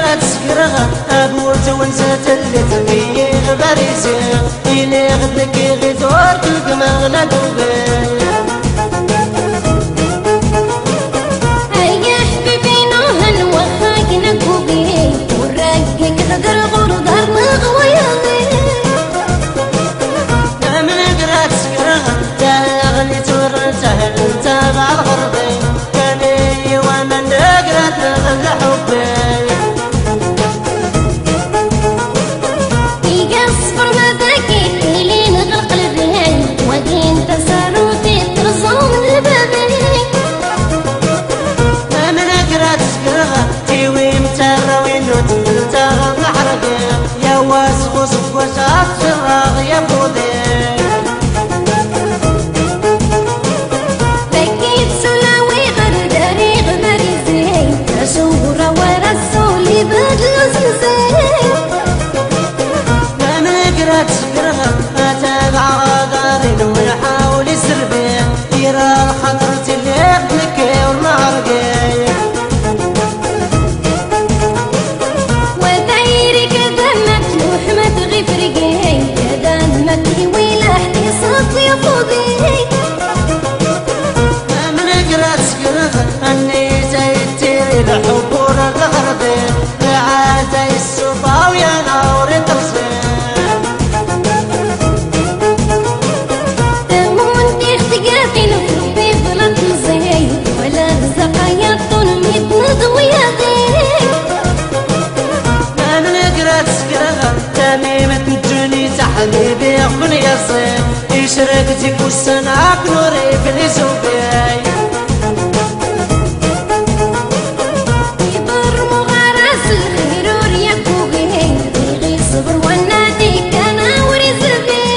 قرات سكرها أبوت ونسات اللي تغير باريسي إلي غدك غيزور تلقما غلا دوبي حبيبي من يصير يشركتك والسنعك نوري في الزوبي يضر مغارس الخيرور يا بوغي يغي صبر وناديك انا ورزبي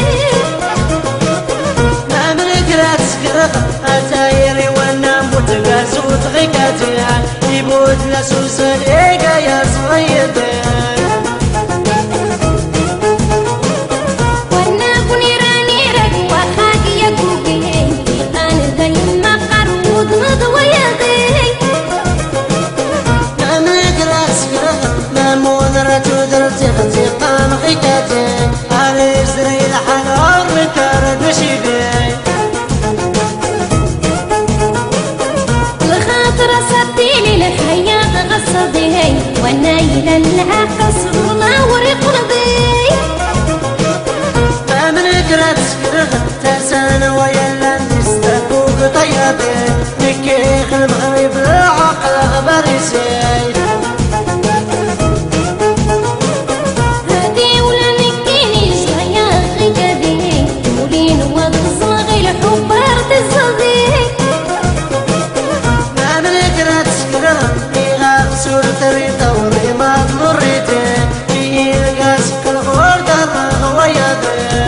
ما من قرات سكرغ اتايري وانا متقاس وتغيكاتي يبوت لسوس ليقا يا صغيدي والنايل العقص مناور قلبي ما من قرات سكرغ ترسان ويلا نستفوق طيبي نكيخ المغرب العقل غبريسي هادي ولا نكيني شوية غيابي مولين وضصغي الحب ارض الزغي ما من قرات سكرغ سورة ريطوري ما مريتي في القاسك الغردة غوياتي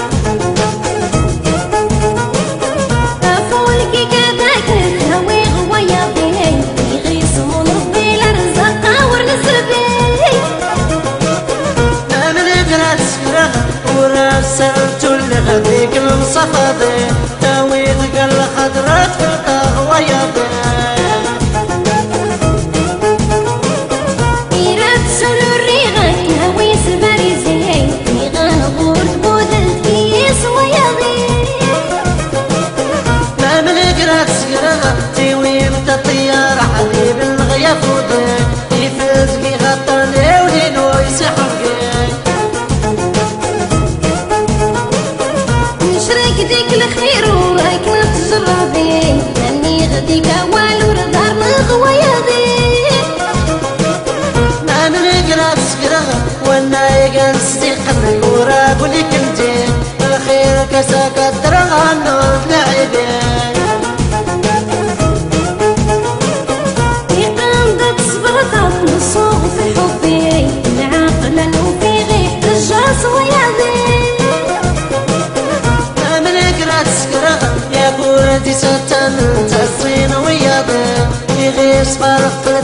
أفولكي كذاك الهوي غوياتي يغيس من ربي لرزق ورنسربي ما من قرات سكرة ورسلت اللي غديك المصفدي تاويتك الخضرات في غوياتي استيقظ وراب لك الجيل الخير كساك الدرغان لعبي يقامدك صبرتك نصوغ في حبي العاقلا وفي غيح الجاس وياذي ما من قرات سكرة يا بولدي ستن تزين وياذي يغير صفرق